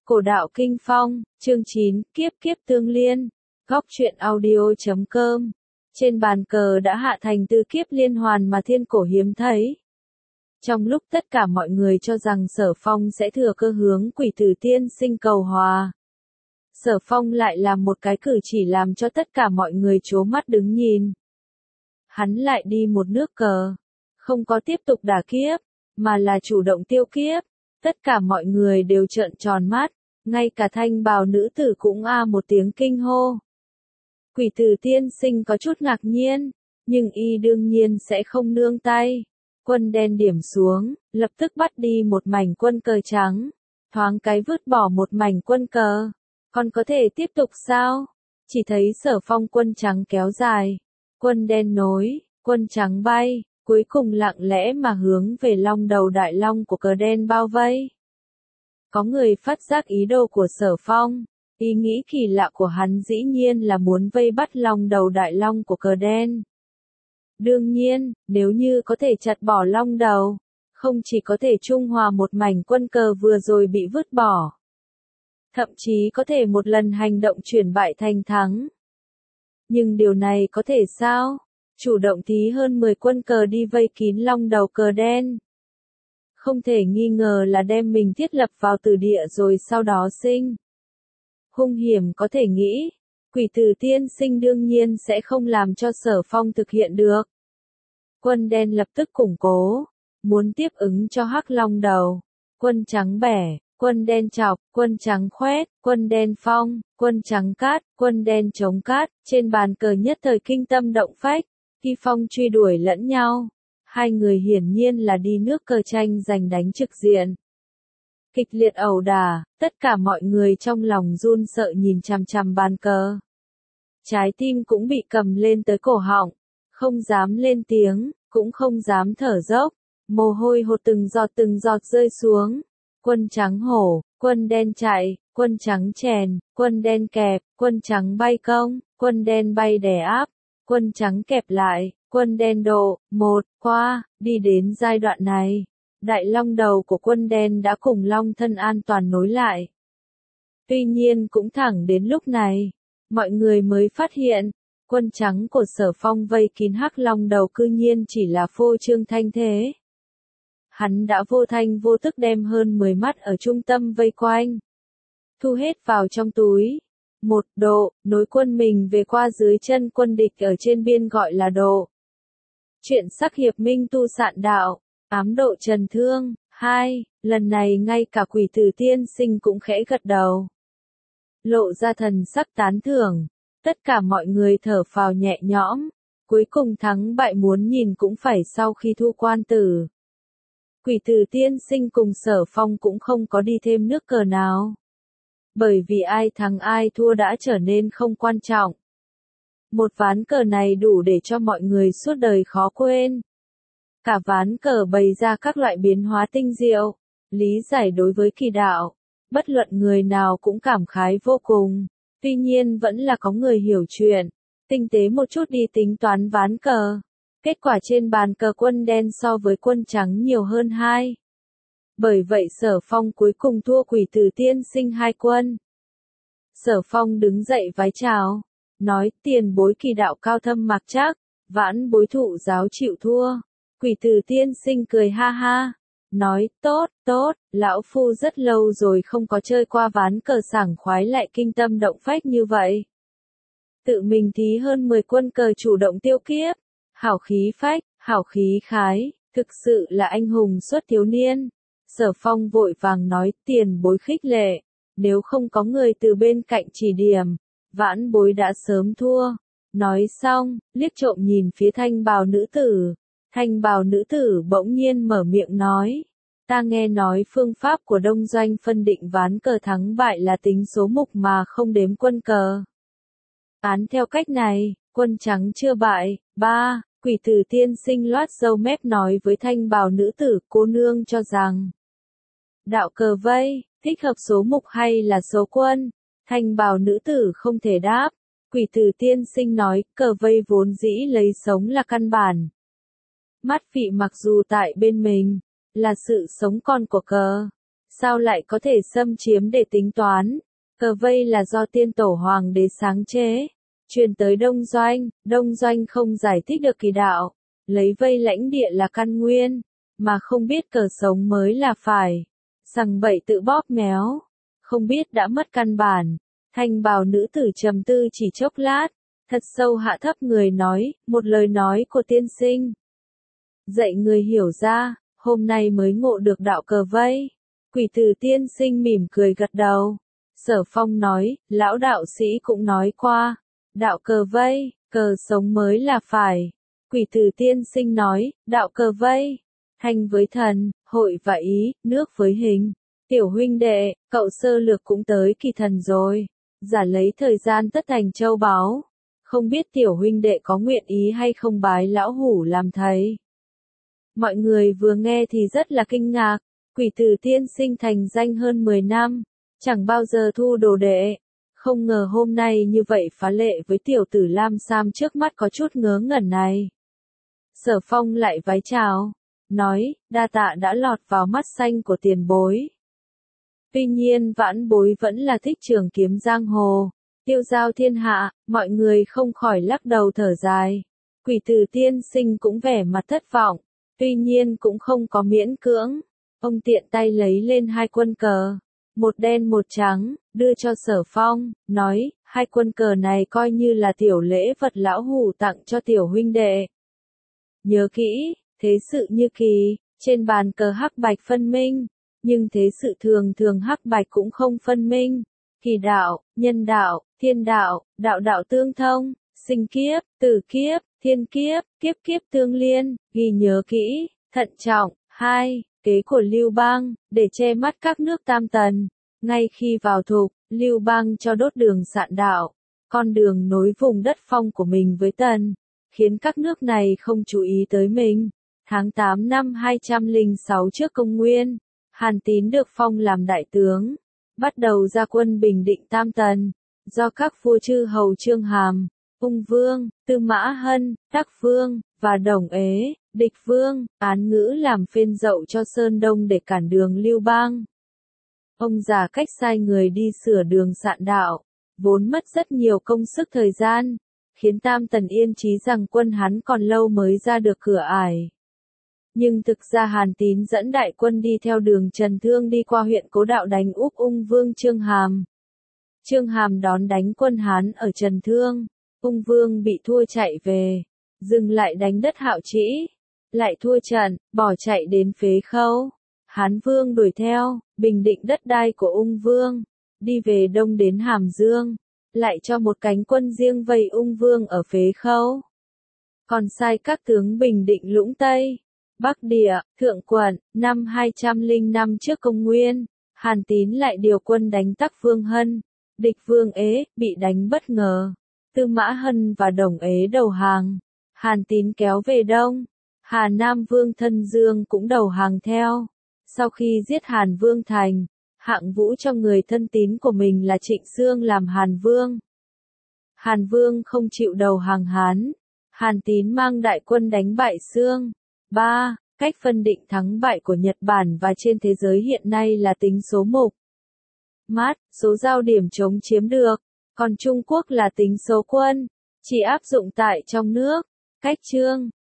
Cổ đạo kinh phong, chương 9, kiếp kiếp tương liên. Góc truyện audio.com. Trên bàn cờ đã hạ thành tư kiếp liên hoàn mà thiên cổ hiếm thấy. Trong lúc tất cả mọi người cho rằng Sở Phong sẽ thừa cơ hướng Quỷ Tử Tiên Sinh cầu hòa, Sở Phong lại làm một cái cử chỉ làm cho tất cả mọi người trố mắt đứng nhìn. Hắn lại đi một nước cờ, không có tiếp tục đả kiếp, mà là chủ động tiêu kiếp. Tất cả mọi người đều trợn tròn mắt, ngay cả thanh bào nữ tử cũng một tiếng kinh hô. Quỷ Tử Tiên Sinh có chút ngạc nhiên, nhưng y đương nhiên sẽ không nương tay. Quân đen điểm xuống, lập tức bắt đi một mảnh quân cờ trắng, thoáng cái vứt bỏ một mảnh quân cờ. Còn có thể tiếp tục sao? Chỉ thấy Sở Phong quân trắng kéo dài, quân đen nối, quân trắng bay, cuối cùng lặng lẽ mà hướng về long đầu đại long của cờ đen bao vây. Có người phát giác ý đồ của Sở Phong, ý nghĩ kỳ lạ của hắn dĩ nhiên là muốn vây bắt long đầu đại long của cờ đen. Đương nhiên, nếu như có thể chặt bỏ long đầu, không chỉ có thể trung hòa một mảnh quân cờ vừa rồi bị vứt bỏ, thậm chí có thể một lần hành động chuyển bại thành thắng. Nhưng điều này có thể sao? Chủ động thí hơn 10 quân cờ đi vây kín long đầu cờ đen. Không thể nghi ngờ là đem mình thiết lập vào tử địa rồi sau đó sinh. Hung hiểm có thể nghĩ, Quỷ Tử Tiên Sinh đương nhiên sẽ không làm cho Sở Phong thực hiện được. Quân đen lập tức củng cố, muốn tiếp ứng cho hắc long đầu. Quân trắng bẻ, quân đen chọc, quân trắng khoét, quân đen phong, quân trắng cát, quân đen chống cát, trên bàn cờ nhất thời kinh tâm động phách, khi phong truy đuổi lẫn nhau. Hai người hiển nhiên là đi nước cờ tranh giành đánh trực diện. Kịch liệt ẩu đả, tất cả mọi người trong lòng run sợ nhìn chằm chằm bàn cờ. Trái tim cũng bị cầm lên tới cổ họng, không dám lên tiếng, cũng không dám thở dốc, mồ hôi hột từng giọt rơi xuống. Quân trắng hổ, quân đen chạy, quân trắng chèn, quân đen kẹp, quân trắng bay công, quân đen bay đè áp, quân trắng kẹp lại, quân đen độ, một, qua, đi đến giai đoạn này. Đại long đầu của quân đen đã cùng long thân an toàn nối lại. Tuy nhiên cũng thẳng đến lúc này, mọi người mới phát hiện, quân trắng của Sở Phong vây kín hắc long đầu cư nhiên chỉ là phô trương thanh thế. Hắn đã vô thanh vô tức đem hơn 10 mắt ở trung tâm vây quanh, thu hết vào trong túi. Một độ, nối quân mình về qua dưới chân quân địch ở trên biên gọi là độ. Chuyện sắc hiệp minh tu sạn đạo, ám độ trần thương. 2, lần này ngay cả Quỷ Tử Tiên Sinh cũng khẽ gật đầu, lộ ra thần sắc tán thưởng. Tất cả mọi người thở phào nhẹ nhõm, cuối cùng thắng bại muốn nhìn cũng phải sau khi thu quan tử. Quỷ Tử Tiên Sinh cùng Sở Phong cũng không có đi thêm nước cờ nào, bởi vì ai thắng ai thua đã trở nên không quan trọng. Một ván cờ này đủ để cho mọi người suốt đời khó quên. Cả ván cờ bày ra các loại biến hóa tinh diệu, lý giải đối với kỳ đạo, bất luận người nào cũng cảm khái vô cùng. Tuy nhiên vẫn là có người hiểu chuyện, tinh tế một chút đi tính toán ván cờ. Kết quả trên bàn cờ quân đen so với quân trắng nhiều hơn 2. Bởi vậy Sở Phong cuối cùng thua Quỷ Tử Tiên Sinh 2 quân. Sở Phong đứng dậy vái chào, nói tiền bối kỳ đạo cao thâm mặc chắc, vãn bối thụ giáo chịu thua. Quỷ Tử Tiên Sinh cười ha ha, nói tốt, lão phu rất lâu rồi không có chơi qua ván cờ sảng khoái lại kinh tâm động phách như vậy. Tự mình thí hơn 10 quân cờ chủ động tiêu kiếp, hảo khí phách, hảo khí khái, thực sự là anh hùng xuất thiếu niên. Sở Phong vội vàng nói tiền bối khích lệ, nếu không có người từ bên cạnh chỉ điểm, vãn bối đã sớm thua. Nói xong, liếc trộm nhìn phía thanh bào nữ tử. Thanh bào nữ tử bỗng nhiên mở miệng nói, ta nghe nói phương pháp của Đông Doanh phân định ván cờ thắng bại là tính số mục mà không đếm quân cờ. Án theo cách này, quân trắng chưa bại. 3, Quỷ Tử Tiên Sinh loát râu mép nói với thanh bào nữ tử, cô nương cho rằng đạo cờ vây, thích hợp số mục hay là số quân? Thanh bào nữ tử không thể đáp. Quỷ Tử Tiên Sinh nói, cờ vây vốn dĩ lấy sống là căn bản. Mắt vị mặc dù tại bên mình, là sự sống còn của cờ. Sao lại có thể xâm chiếm để tính toán? Cờ vây là do tiên tổ hoàng đế sáng chế, truyền tới Đông Doanh không giải thích được kỳ đạo, lấy vây lãnh địa là căn nguyên, mà không biết cờ sống mới là phải, sằng bậy tự bóp méo, không biết đã mất căn bản. Thanh bào nữ tử trầm tư chỉ chốc lát, thật sâu hạ thấp người nói, một lời nói của tiên sinh. Dạy người hiểu ra, hôm nay mới ngộ được đạo cờ vây. Quỷ tử tiên sinh mỉm cười gật đầu. Sở Phong nói, lão đạo sĩ cũng nói qua, đạo cờ vây, cờ sống mới là phải. Quỷ tử tiên sinh nói, đạo cờ vây, thanh với thần, hội và ý, nước với hình. Tiểu huynh đệ, cậu sơ lược cũng tới kỳ thần rồi. Giả lấy thời gian tất thành châu báu. Không biết tiểu huynh đệ có nguyện ý hay không bái lão hủ làm thầy. Mọi người vừa nghe thì rất là kinh ngạc. Quỷ tử tiên sinh thành danh hơn 10 năm. Chẳng bao giờ thu đồ đệ. Không ngờ hôm nay như vậy phá lệ với tiểu tử lam sam trước mắt có chút ngớ ngẩn này. Sở Phong lại vái chào. Nói, đa tạ đã lọt vào mắt xanh của tiền bối. Tuy nhiên vãn bối vẫn là thích trường kiếm giang hồ, tiêu giao thiên hạ, mọi người không khỏi lắc đầu thở dài. Quỷ tử tiên sinh cũng vẻ mặt thất vọng, tuy nhiên cũng không có miễn cưỡng. Ông tiện tay lấy lên 2 quân cờ, một đen một trắng, đưa cho Sở Phong, nói, 2 quân cờ này coi như là tiểu lễ vật lão hủ tặng cho tiểu huynh đệ. Nhớ kỹ, thế sự như kỳ, trên bàn cờ hắc bạch phân minh. Nhưng thế sự thường thường hắc bạch cũng không phân minh. Kỳ đạo, nhân đạo, thiên đạo, đạo đạo tương thông, sinh kiếp, tử kiếp, thiên kiếp, kiếp kiếp tương liên, ghi nhớ kỹ, thận trọng. 2. Kế của Lưu Bang, để che mắt các nước tam tần. Ngay khi vào thục, Lưu Bang cho đốt đường sạn đạo, con đường nối vùng đất phong của mình với tần, khiến các nước này không chú ý tới mình. Tháng 8 năm 206 trước công nguyên, Hàn Tín được phong làm đại tướng, bắt đầu ra quân bình định Tam Tần, do các vua chư hầu Chương Hàm, Ung Vương, Tư Mã Hân, Đắc Vương, và Đồng Ế, Địch Vương, Án Ngữ làm phên dậu cho Sơn Đông để cản đường Lưu Bang. Ông già cách sai người đi sửa đường sạn đạo, vốn mất rất nhiều công sức thời gian, khiến Tam Tần yên chí rằng quân hắn còn lâu mới ra được cửa ải. Nhưng thực ra Hàn Tín dẫn đại quân đi theo đường Trần Thương đi qua huyện Cố Đạo đánh úp Ung Vương Chương Hàm. Chương Hàm đón đánh quân Hán ở Trần Thương, Ung Vương bị thua chạy về, dừng lại đánh đất Hạo Trĩ, lại thua trận, bỏ chạy đến Phế Khâu. Hán Vương đuổi theo, bình định đất đai của Ung Vương, đi về đông đến Hàm Dương, lại cho một cánh quân riêng vây Ung Vương ở Phế Khâu. Còn sai các tướng bình định Lũng Tây, Bắc Địa, Thượng Quận. Năm 205 trước công nguyên, Hàn Tín lại điều quân đánh Tắc Vương Hân, địch Vương Ế, bị đánh bất ngờ. Tư Mã Hân và Đồng Ế đầu hàng, Hàn Tín kéo về đông. Hà Nam Vương Thân Dương cũng đầu hàng theo. Sau khi giết Hàn Vương thành, hạng vũ cho người thân tín của mình là Trịnh Xương làm Hàn Vương. Hàn Vương không chịu đầu hàng Hán, Hàn Tín mang đại quân đánh bại Xương. 3. Cách phân định thắng bại của Nhật Bản và trên thế giới hiện nay là tính số mục. Mát, số giao điểm chống chiếm được, còn Trung Quốc là tính số quân, chỉ áp dụng tại trong nước. Cách chương,